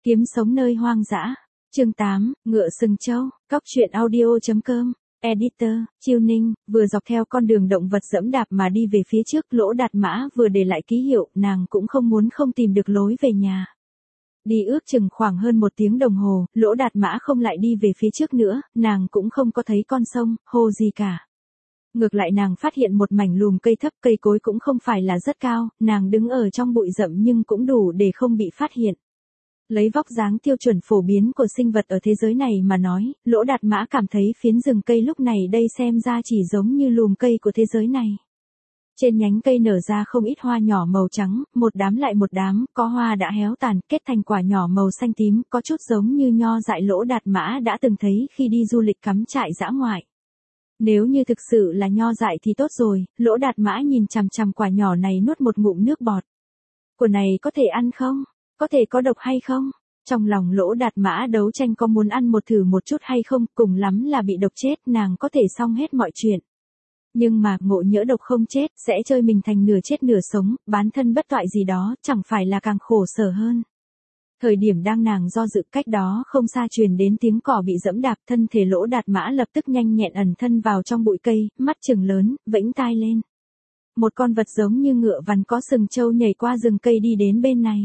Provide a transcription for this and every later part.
Kiếm sống nơi hoang dã. Chương 8, Ngựa Sừng Trâu, Cóc truyện audio.com. Editor, Chiêu Ninh, vừa dọc theo con đường động vật dẫm đạp mà đi về phía trước, Lỗ Đạt Mã vừa để lại ký hiệu, nàng cũng không muốn không tìm được lối về nhà. Đi ước chừng khoảng hơn 1 tiếng đồng hồ, Lỗ Đạt Mã không lại đi về phía trước nữa, nàng cũng không có thấy con sông, hồ gì cả. Ngược lại nàng phát hiện một mảnh lùm cây thấp, cây cối cũng không phải là rất cao, nàng đứng ở trong bụi rậm nhưng cũng đủ để không bị phát hiện. Lấy vóc dáng tiêu chuẩn phổ biến của sinh vật ở thế giới này mà nói, Lỗ Đạt Mã cảm thấy phiến rừng cây lúc này đây xem ra chỉ giống như lùm cây của thế giới này. Trên nhánh cây nở ra không ít hoa nhỏ màu trắng, một đám lại một đám, có hoa đã héo tàn, kết thành quả nhỏ màu xanh tím, có chút giống như nho dại Lỗ Đạt Mã đã từng thấy khi đi du lịch cắm trại dã ngoại. Nếu như thực sự là nho dại thì tốt rồi, Lỗ Đạt Mã nhìn chằm chằm quả nhỏ này nuốt một ngụm nước bọt. Quả này có thể ăn không? Có thể có độc hay không? Trong lòng Lỗ Đạt Mã đấu tranh có muốn ăn thử một chút hay không, cùng lắm là bị độc chết, nàng có thể xong hết mọi chuyện. Nhưng mà ngộ nhỡ độc không chết, sẽ chơi mình thành nửa chết nửa sống, bán thân bất toại gì đó, chẳng phải là càng khổ sở hơn. Thời điểm đang nàng do dự, cách đó không xa truyền đến tiếng cỏ bị dẫm đạp, thân thể Lỗ Đạt Mã lập tức nhanh nhẹn ẩn thân vào trong bụi cây, mắt trừng lớn, vẫy tai lên. Một con vật giống như ngựa vằn có sừng trâu nhảy qua rừng cây đi đến bên này.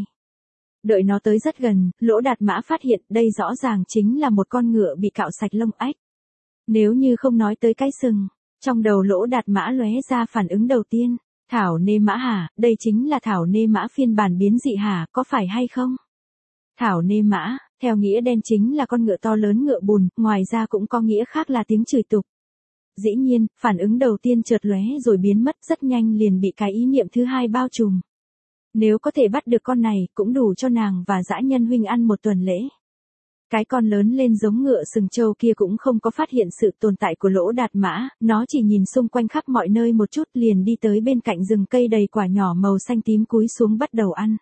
Đợi nó tới rất gần, Lỗ Đạt Mã phát hiện đây rõ ràng chính là một con ngựa bị cạo sạch lông ếch. Nếu như không nói tới cái sừng, trong đầu Lỗ Đạt Mã lóe ra phản ứng đầu tiên, thảo nê mã hả, đây chính là thảo nê mã phiên bản biến dị hả, có phải hay không? Thảo nê mã, theo nghĩa đen chính là con ngựa to lớn ngựa bùn, ngoài ra cũng có nghĩa khác là tiếng chửi tục. Dĩ nhiên, phản ứng đầu tiên chợt lóe rồi biến mất, rất nhanh liền bị cái ý niệm thứ hai bao trùm. Nếu có thể bắt được con này, cũng đủ cho nàng và dã nhân huynh ăn một tuần lễ. Cái con lớn lên giống ngựa sừng trâu kia cũng không có phát hiện sự tồn tại của Lỗ Đạt Mã, nó chỉ nhìn xung quanh khắp mọi nơi một chút liền đi tới bên cạnh rừng cây đầy quả nhỏ màu xanh tím cúi xuống bắt đầu ăn.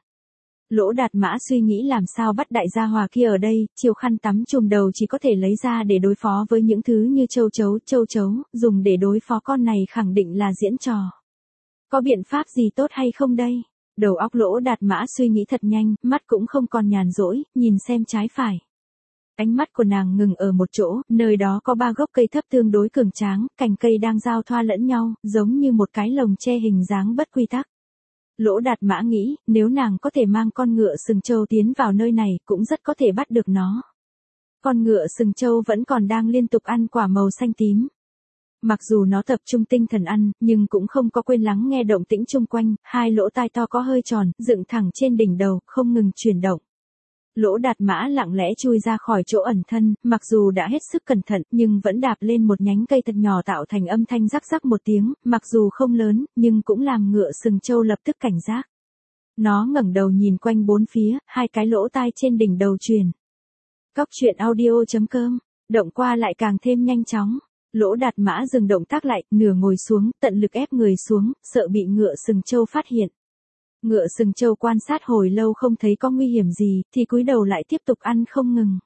Lỗ Đạt Mã suy nghĩ làm sao bắt đại gia hòa kia ở đây, chiều khăn tắm trùm đầu chỉ có thể lấy ra để đối phó với những thứ như châu chấu, dùng để đối phó con này khẳng định là diễn trò. Có biện pháp gì tốt hay không đây? Đầu óc Lỗ Đạt Mã suy nghĩ thật nhanh, mắt cũng không còn nhàn rỗi, nhìn xem trái phải. Ánh mắt của nàng ngừng ở một chỗ, nơi đó có 3 gốc cây thấp tương đối cường tráng, cành cây đang giao thoa lẫn nhau, giống như một cái lồng tre hình dáng bất quy tắc. Lỗ Đạt Mã nghĩ, nếu nàng có thể mang con ngựa sừng trâu tiến vào nơi này, cũng rất có thể bắt được nó. Con ngựa sừng trâu vẫn còn đang liên tục ăn quả màu xanh tím. Mặc dù nó tập trung tinh thần ăn, nhưng cũng không có quên lắng nghe động tĩnh chung quanh, 2 lỗ tai to có hơi tròn, dựng thẳng trên đỉnh đầu, không ngừng chuyển động. Lỗ Đạt Mã lặng lẽ chui ra khỏi chỗ ẩn thân, mặc dù đã hết sức cẩn thận, nhưng vẫn đạp lên một nhánh cây thật nhỏ tạo thành âm thanh rắc rắc một tiếng, mặc dù không lớn, nhưng cũng làm ngựa sừng trâu lập tức cảnh giác. Nó ngẩng đầu nhìn quanh bốn phía, 2 cái lỗ tai trên đỉnh đầu truyền. Cóc truyện audio.com, động qua lại càng thêm nhanh chóng. Lỗ Đạt Mã dừng động tác lại, nửa ngồi xuống, tận lực ép người xuống, sợ bị ngựa sừng trâu phát hiện. Ngựa sừng trâu quan sát hồi lâu không thấy có nguy hiểm gì, thì cúi đầu lại tiếp tục ăn không ngừng.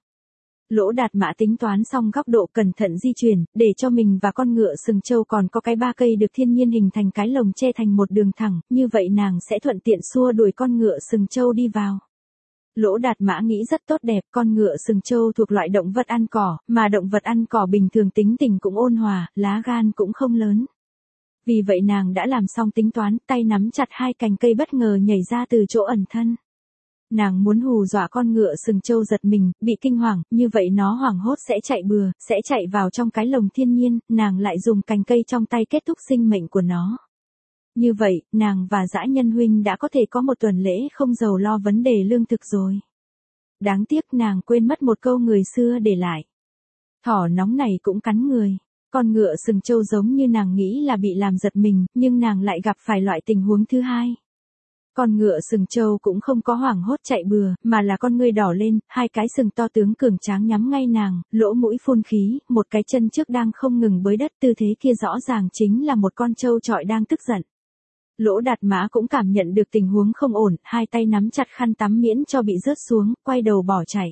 Lỗ Đạt Mã tính toán xong góc độ cẩn thận di chuyển, để cho mình và con ngựa sừng trâu còn có cái 3 cây được thiên nhiên hình thành cái lồng che thành một đường thẳng, như vậy nàng sẽ thuận tiện xua đuổi con ngựa sừng trâu đi vào. Lỗ Đạt Mã nghĩ rất tốt đẹp, con ngựa sừng trâu thuộc loại động vật ăn cỏ, mà động vật ăn cỏ bình thường tính tình cũng ôn hòa, lá gan cũng không lớn. Vì vậy nàng đã làm xong tính toán, tay nắm chặt 2 cành cây bất ngờ nhảy ra từ chỗ ẩn thân. Nàng muốn hù dọa con ngựa sừng trâu giật mình, bị kinh hoàng, như vậy nó hoảng hốt sẽ chạy bừa, sẽ chạy vào trong cái lồng thiên nhiên, nàng lại dùng cành cây trong tay kết thúc sinh mệnh của nó. Như vậy, nàng và dã nhân huynh đã có thể có một tuần lễ không giàu lo vấn đề lương thực rồi. Đáng tiếc nàng quên mất một câu người xưa để lại. Thỏ nóng này cũng cắn người. Con ngựa sừng trâu giống như nàng nghĩ là bị làm giật mình, nhưng nàng lại gặp phải loại tình huống thứ hai. Con ngựa sừng trâu cũng không có hoảng hốt chạy bừa, mà là con ngươi đỏ lên, 2 cái sừng to tướng cường tráng nhắm ngay nàng, lỗ mũi phun khí, một cái chân trước đang không ngừng bới đất, tư thế kia rõ ràng chính là một con trâu trọi đang tức giận. Lỗ Đạt Mã cũng cảm nhận được tình huống không ổn, 2 tay nắm chặt khăn tắm miễn cho bị rớt xuống, quay đầu bỏ chạy.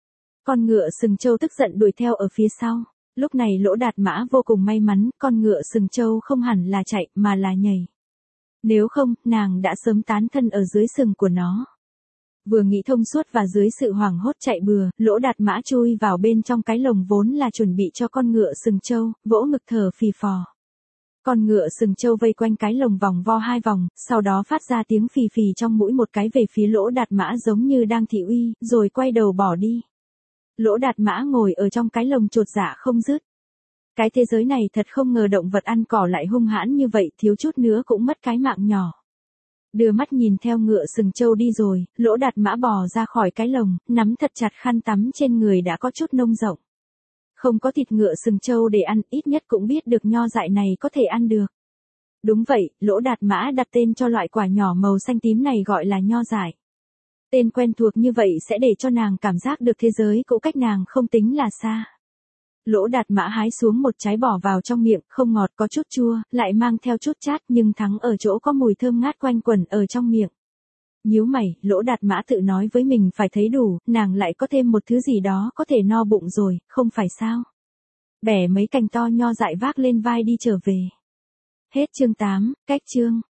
Con ngựa sừng trâu tức giận đuổi theo ở phía sau. Lúc này Lỗ Đạt Mã vô cùng may mắn, con ngựa sừng trâu không hẳn là chạy, mà là nhảy. Nếu không, nàng đã sớm tán thân ở dưới sừng của nó. Vừa nghĩ thông suốt và dưới sự hoảng hốt chạy bừa, Lỗ Đạt Mã chui vào bên trong cái lồng vốn là chuẩn bị cho con ngựa sừng trâu, vỗ ngực thở phì phò. Con ngựa sừng trâu vây quanh cái lồng vòng vo 2 vòng, sau đó phát ra tiếng phì phì trong mũi một cái về phía Lỗ Đạt Mã giống như đang thị uy, rồi quay đầu bỏ đi. Lỗ Đạt Mã ngồi ở trong cái lồng chột dạ không dứt. Cái thế giới này thật không ngờ động vật ăn cỏ lại hung hãn như vậy, thiếu chút nữa cũng mất cái mạng nhỏ. Đưa mắt nhìn theo ngựa sừng trâu đi rồi, Lỗ Đạt Mã bò ra khỏi cái lồng, nắm thật chặt khăn tắm trên người đã có chút nông rộng. Không có thịt ngựa sừng trâu để ăn, ít nhất cũng biết được nho dại này có thể ăn được. Đúng vậy, Lỗ Đạt Mã đặt tên cho loại quả nhỏ màu xanh tím này gọi là nho dại. Tên quen thuộc như vậy sẽ để cho nàng cảm giác được thế giới cũ cách nàng không tính là xa. Lỗ Đạt Mã hái xuống một trái bỏ vào trong miệng, không ngọt có chút chua, lại mang theo chút chát nhưng thắng ở chỗ có mùi thơm ngát quanh quẩn ở trong miệng. Nhíu mày, Lỗ Đạt Mã tự nói với mình phải thấy đủ, nàng lại có thêm một thứ gì đó có thể no bụng rồi, không phải sao? Bẻ mấy cành to nho dại vác lên vai đi trở về. Hết chương 8, cách chương.